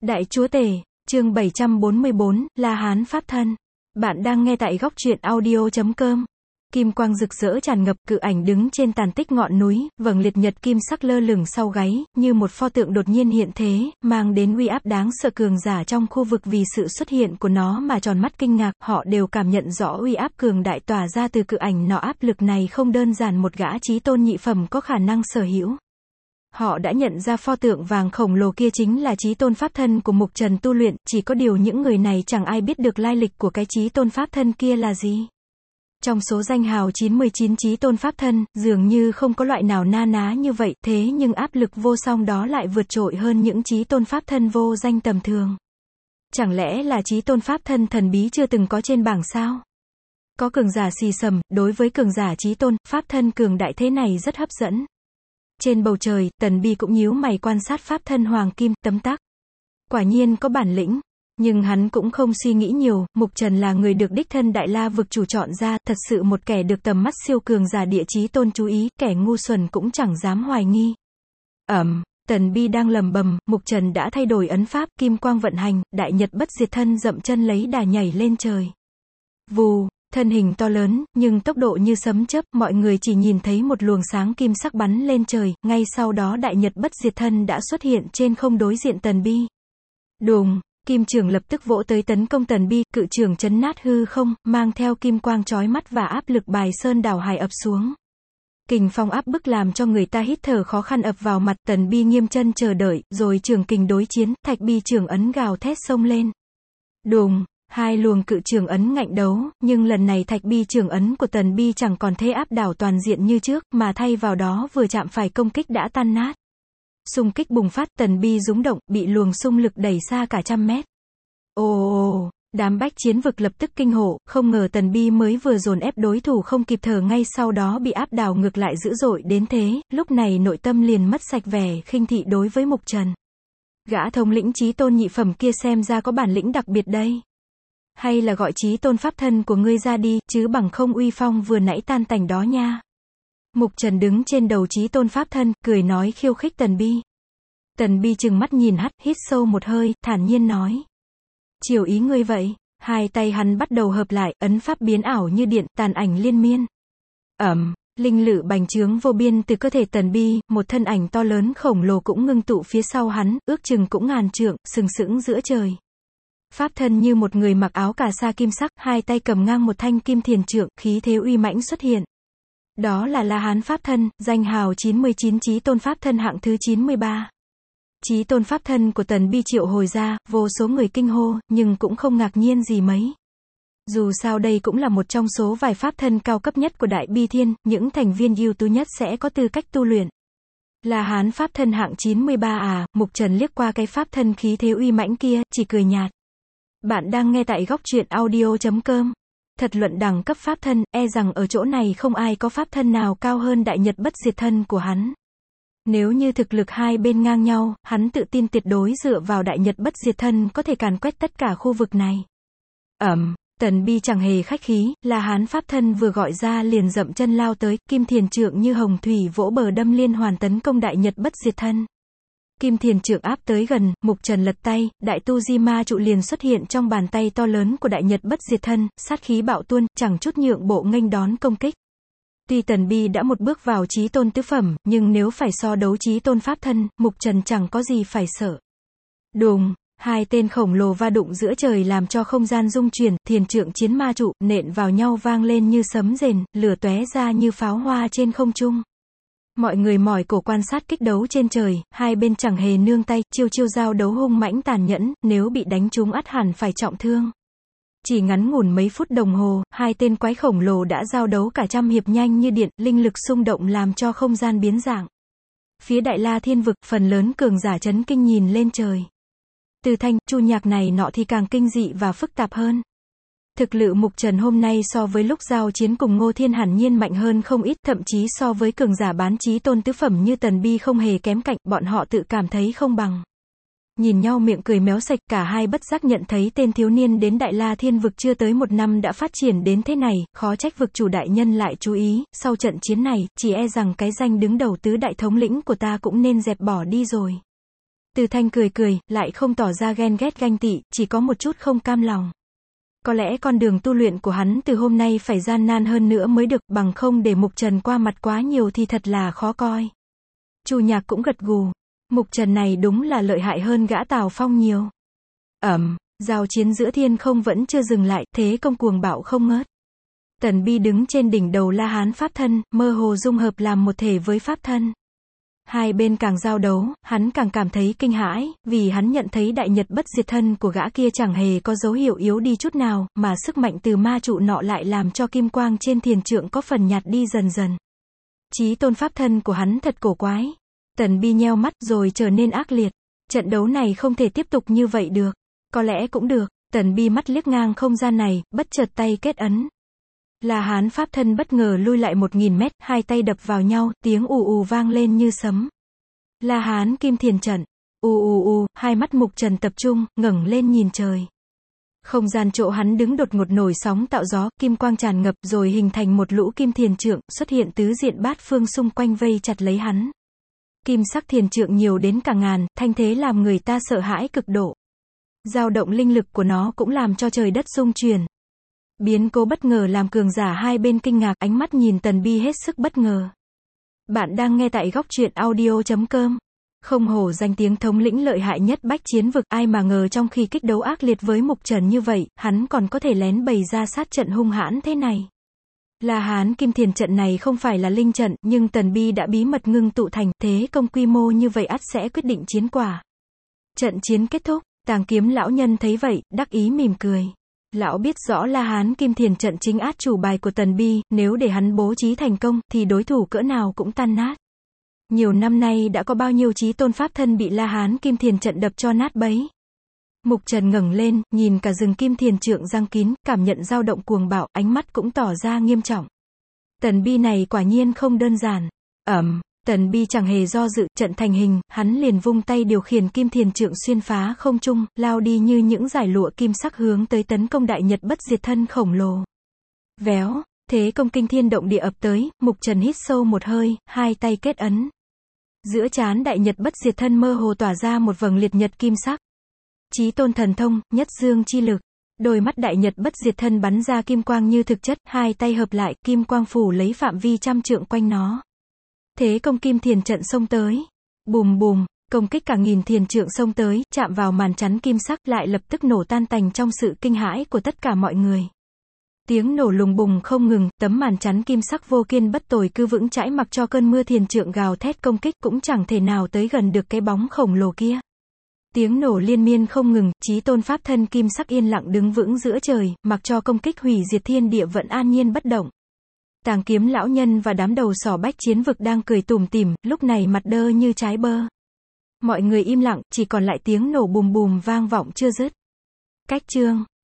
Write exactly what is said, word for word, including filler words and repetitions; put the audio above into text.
Đại Chúa Tể, chương bảy trăm bốn mươi bốn, La Hán Pháp Thân. Bạn đang nghe tại góc truyện audio chấm com. Kim quang rực rỡ tràn ngập, cự ảnh đứng trên tàn tích ngọn núi, vầng liệt nhật kim sắc lơ lửng sau gáy, như một pho tượng đột nhiên hiện thế, mang đến uy áp đáng sợ. Cường giả trong khu vực vì sự xuất hiện của nó mà tròn mắt kinh ngạc, họ đều cảm nhận rõ uy áp cường đại tỏa ra từ cự ảnh nọ. Áp lực này không đơn giản một gã chí tôn nhị phẩm có khả năng sở hữu. Họ đã nhận ra pho tượng vàng khổng lồ kia chính là chí tôn pháp thân của Mục Trần tu luyện, chỉ có điều những người này chẳng ai biết được lai lịch của cái chí tôn pháp thân kia là gì. Trong số danh hào chín mươi chín chí tôn pháp thân, dường như không có loại nào na ná như vậy, thế nhưng áp lực vô song đó lại vượt trội hơn những chí tôn pháp thân vô danh tầm thường. Chẳng lẽ là chí tôn pháp thân thần bí chưa từng có trên bảng sao? Có cường giả xì xầm, đối với cường giả chí tôn, pháp thân cường đại thế này rất hấp dẫn. Trên bầu trời, Tần Bi cũng nhíu mày quan sát pháp thân hoàng kim, tấm tắc. Quả nhiên có bản lĩnh. Nhưng hắn cũng không suy nghĩ nhiều, Mục Trần là người được đích thân Đại La vực chủ chọn ra, thật sự một kẻ được tầm mắt siêu cường giả địa chí tôn chú ý, kẻ ngu xuẩn cũng chẳng dám hoài nghi. Ẩm, Tần Bi đang lầm bầm, Mục Trần đã thay đổi ấn pháp, kim quang vận hành, đại nhật bất diệt thân dậm chân lấy đà nhảy lên trời. Vù. Thân hình to lớn, nhưng tốc độ như sấm chớp, mọi người chỉ nhìn thấy một luồng sáng kim sắc bắn lên trời, ngay sau đó đại nhật bất diệt thân đã xuất hiện trên không đối diện Tần Bi. Đùng, kim trường lập tức vỗ tới tấn công Tần Bi, cự trường chấn nát hư không, mang theo kim quang chói mắt và áp lực bài sơn đảo hải ập xuống. Kình phong áp bức làm cho người ta hít thở khó khăn ập vào mặt. Tần Bi nghiêm chân chờ đợi, rồi trường kình đối chiến, thạch bi trường ấn gào thét xông lên. Đùng. Hai luồng cự trường ấn ngạnh đấu, nhưng lần này thạch bi trường ấn của Tần Bi chẳng còn thế áp đảo toàn diện như trước, mà thay vào đó vừa chạm phải công kích đã tan nát. Xung kích bùng phát, Tần Bi rúng động, bị luồng xung lực đẩy xa cả trăm mét. Ồ ồ, đám bách chiến vực lập tức kinh hổ, không ngờ Tần Bi mới vừa dồn ép đối thủ không kịp thở ngay sau đó bị áp đảo ngược lại dữ dội đến thế, lúc này nội tâm liền mất sạch vẻ khinh thị đối với Mục Trần. Gã thống lĩnh chí tôn nhị phẩm kia xem ra có bản lĩnh đặc biệt đây. Hay là gọi chí tôn pháp thân của ngươi ra đi, chứ bằng không uy phong vừa nãy tan tành đó nha. Mục Trần đứng trên đầu chí tôn pháp thân, cười nói khiêu khích Tần Bi. Tần Bi trừng mắt nhìn hắt, hít sâu một hơi, thản nhiên nói. Chiều ý ngươi vậy. Hai tay hắn bắt đầu hợp lại, ấn pháp biến ảo như điện, tàn ảnh liên miên. Ẩm, linh lự bành trướng vô biên từ cơ thể Tần Bi, một thân ảnh to lớn khổng lồ cũng ngưng tụ phía sau hắn, ước chừng cũng ngàn trượng, sừng sững giữa trời. Pháp thân như một người mặc áo cà sa kim sắc, hai tay cầm ngang một thanh kim thiền trượng, khí thế uy mãnh xuất hiện. Đó là La Hán Pháp Thân, danh hào chín mươi chín chí tôn pháp thân hạng thứ chín mươi ba. Chí tôn pháp thân của Tần Bi triệu hồi ra, vô số người kinh hô, nhưng cũng không ngạc nhiên gì mấy. Dù sao đây cũng là một trong số vài pháp thân cao cấp nhất của Đại Bi Thiên, những thành viên ưu tú nhất sẽ có tư cách tu luyện. La Hán Pháp Thân hạng chín mươi ba à, Mục Trần liếc qua cái pháp thân khí thế uy mãnh kia, chỉ cười nhạt. Bạn đang nghe tại góc truyện audio chấm com. Thật luận đẳng cấp pháp thân, e rằng ở chỗ này không ai có pháp thân nào cao hơn đại nhật bất diệt thân của hắn. Nếu như thực lực hai bên ngang nhau, hắn tự tin tuyệt đối dựa vào đại nhật bất diệt thân có thể càn quét tất cả khu vực này. Ẩm, Tần Bi chẳng hề khách khí, La Hán pháp thân vừa gọi ra liền dậm chân lao tới, kim thiền trượng như hồng thủy vỗ bờ đâm liên hoàn tấn công đại nhật bất diệt thân. Kim thiền trượng áp tới gần, Mục Trần lật tay, đại tu di ma trụ liền xuất hiện trong bàn tay to lớn của đại nhật bất diệt thân, sát khí bạo tuôn, chẳng chút nhượng bộ nghênh đón công kích. Tuy Tần Bi đã một bước vào chí tôn tứ phẩm, nhưng nếu phải so đấu chí tôn pháp thân, Mục Trần chẳng có gì phải sợ. Đùng, hai tên khổng lồ va đụng giữa trời làm cho không gian rung chuyển, thiền trượng chiến ma trụ, nện vào nhau vang lên như sấm rền, lửa tóe ra như pháo hoa trên không trung. Mọi người mỏi cổ quan sát kích đấu trên trời, hai bên chẳng hề nương tay, chiêu chiêu giao đấu hung mãnh tàn nhẫn, nếu bị đánh trúng ắt hẳn phải trọng thương. Chỉ ngắn ngủn mấy phút đồng hồ, hai tên quái khổng lồ đã giao đấu cả trăm hiệp nhanh như điện, linh lực xung động làm cho không gian biến dạng. Phía Đại La Thiên vực, phần lớn cường giả chấn kinh nhìn lên trời. Từ thanh, chu nhạc này nọ thì càng kinh dị và phức tạp hơn. Thực lực Mục Trần hôm nay so với lúc giao chiến cùng Ngô Thiên hẳn nhiên mạnh hơn không ít, thậm chí so với cường giả bán chí tôn tứ phẩm như Tần Bi không hề kém cạnh, bọn họ tự cảm thấy không bằng. Nhìn nhau miệng cười méo sạch, cả hai bất giác nhận thấy tên thiếu niên đến Đại La Thiên vực chưa tới một năm đã phát triển đến thế này, khó trách vực chủ đại nhân lại chú ý, sau trận chiến này, chỉ e rằng cái danh đứng đầu tứ đại thống lĩnh của ta cũng nên dẹp bỏ đi rồi. Từ Thanh cười cười, lại không tỏ ra ghen ghét ganh tị, chỉ có một chút không cam lòng. Có lẽ con đường tu luyện của hắn từ hôm nay phải gian nan hơn nữa mới được, bằng không để Mục Trần qua mặt quá nhiều thì thật là khó coi. Chu Nhạc cũng gật gù. Mục Trần này đúng là lợi hại hơn gã Tào Phong nhiều. Ẩm, giao chiến giữa thiên không vẫn chưa dừng lại, thế công cuồng bạo không ngớt. Tần Bi đứng trên đỉnh đầu La Hán pháp thân, mơ hồ dung hợp làm một thể với pháp thân. Hai bên càng giao đấu, hắn càng cảm thấy kinh hãi, vì hắn nhận thấy đại nhật bất diệt thân của gã kia chẳng hề có dấu hiệu yếu đi chút nào, mà sức mạnh từ ma trụ nọ lại làm cho kim quang trên thiền trượng có phần nhạt đi dần dần. Chí tôn pháp thân của hắn thật cổ quái. Tần Bi nheo mắt rồi trở nên ác liệt. Trận đấu này không thể tiếp tục như vậy được. Có lẽ cũng được. Tần Bi mắt liếc ngang không gian này, bất chợt tay kết ấn. La Hán pháp thân bất ngờ lui lại một nghìn mét, hai tay đập vào nhau, tiếng ù ù vang lên như sấm. La Hán kim thiền trận. Ù ù ù, hai mắt Mục Trần tập trung, ngẩng lên nhìn trời. Không gian chỗ hắn đứng đột ngột nổi sóng tạo gió, kim quang tràn ngập rồi hình thành một lũ kim thiền trượng, xuất hiện tứ diện bát phương xung quanh vây chặt lấy hắn. Kim sắc thiền trượng nhiều đến cả ngàn, thanh thế làm người ta sợ hãi cực độ. Dao động linh lực của nó cũng làm cho trời đất rung chuyển. Biến cố bất ngờ làm cường giả hai bên kinh ngạc, ánh mắt nhìn Tần Bi hết sức bất ngờ. Bạn đang nghe tại góc truyện audio chấm com. Không hổ danh tiếng thống lĩnh lợi hại nhất bách chiến vực, ai mà ngờ trong khi kích đấu ác liệt với Mục Trần như vậy, hắn còn có thể lén bày ra sát trận hung hãn thế này. La Hán kim thiền trận này không phải là linh trận, nhưng Tần Bi đã bí mật ngưng tụ thành, thế công quy mô như vậy ắt sẽ quyết định chiến quả. Trận chiến kết thúc, Tàng Kiếm lão nhân thấy vậy, đắc ý mỉm cười. Lão biết rõ La Hán kim thiền trận chính át chủ bài của Tần Bi, nếu để hắn bố trí thành công, thì đối thủ cỡ nào cũng tan nát. Nhiều năm nay đã có bao nhiêu chí tôn pháp thân bị La Hán kim thiền trận đập cho nát bấy. Mục Trần ngẩng lên, nhìn cả rừng kim thiền trượng giăng kín, cảm nhận dao động cuồng bạo, ánh mắt cũng tỏ ra nghiêm trọng. Tần Bi này quả nhiên không đơn giản. Ẩm, Tần Bi chẳng hề do dự, trận thành hình, hắn liền vung tay điều khiển kim thiền trượng xuyên phá không trung, lao đi như những dải lụa kim sắc hướng tới tấn công đại nhật bất diệt thân khổng lồ. Véo, thế công kinh thiên động địa ập tới, Mục Trần hít sâu một hơi, hai tay kết ấn. Giữa trán đại nhật bất diệt thân mơ hồ tỏa ra một vầng liệt nhật kim sắc. Chí tôn thần thông, nhất dương chi lực. Đôi mắt đại nhật bất diệt thân bắn ra kim quang như thực chất, hai tay hợp lại, kim quang phủ lấy phạm vi trăm trượng quanh nó. Thế công kim thiền trận xông tới. Bùm bùm, công kích cả nghìn thiền trượng xông tới, chạm vào màn chắn kim sắc lại lập tức nổ tan tành trong sự kinh hãi của tất cả mọi người. Tiếng nổ lùng bùng không ngừng, tấm màn chắn kim sắc vô kiên bất tồi cứ vững chãi mặc cho cơn mưa thiền trượng gào thét công kích cũng chẳng thể nào tới gần được cái bóng khổng lồ kia. Tiếng nổ liên miên không ngừng, chí tôn pháp thân kim sắc yên lặng đứng vững giữa trời, mặc cho công kích hủy diệt thiên địa vẫn an nhiên bất động. Tàng Kiếm lão nhân và đám đầu sỏ bách chiến vực đang cười tủm tỉm, lúc này mặt đơ như trái bơ. Mọi người im lặng, chỉ còn lại tiếng nổ bùm bùm vang vọng chưa dứt. Cách chương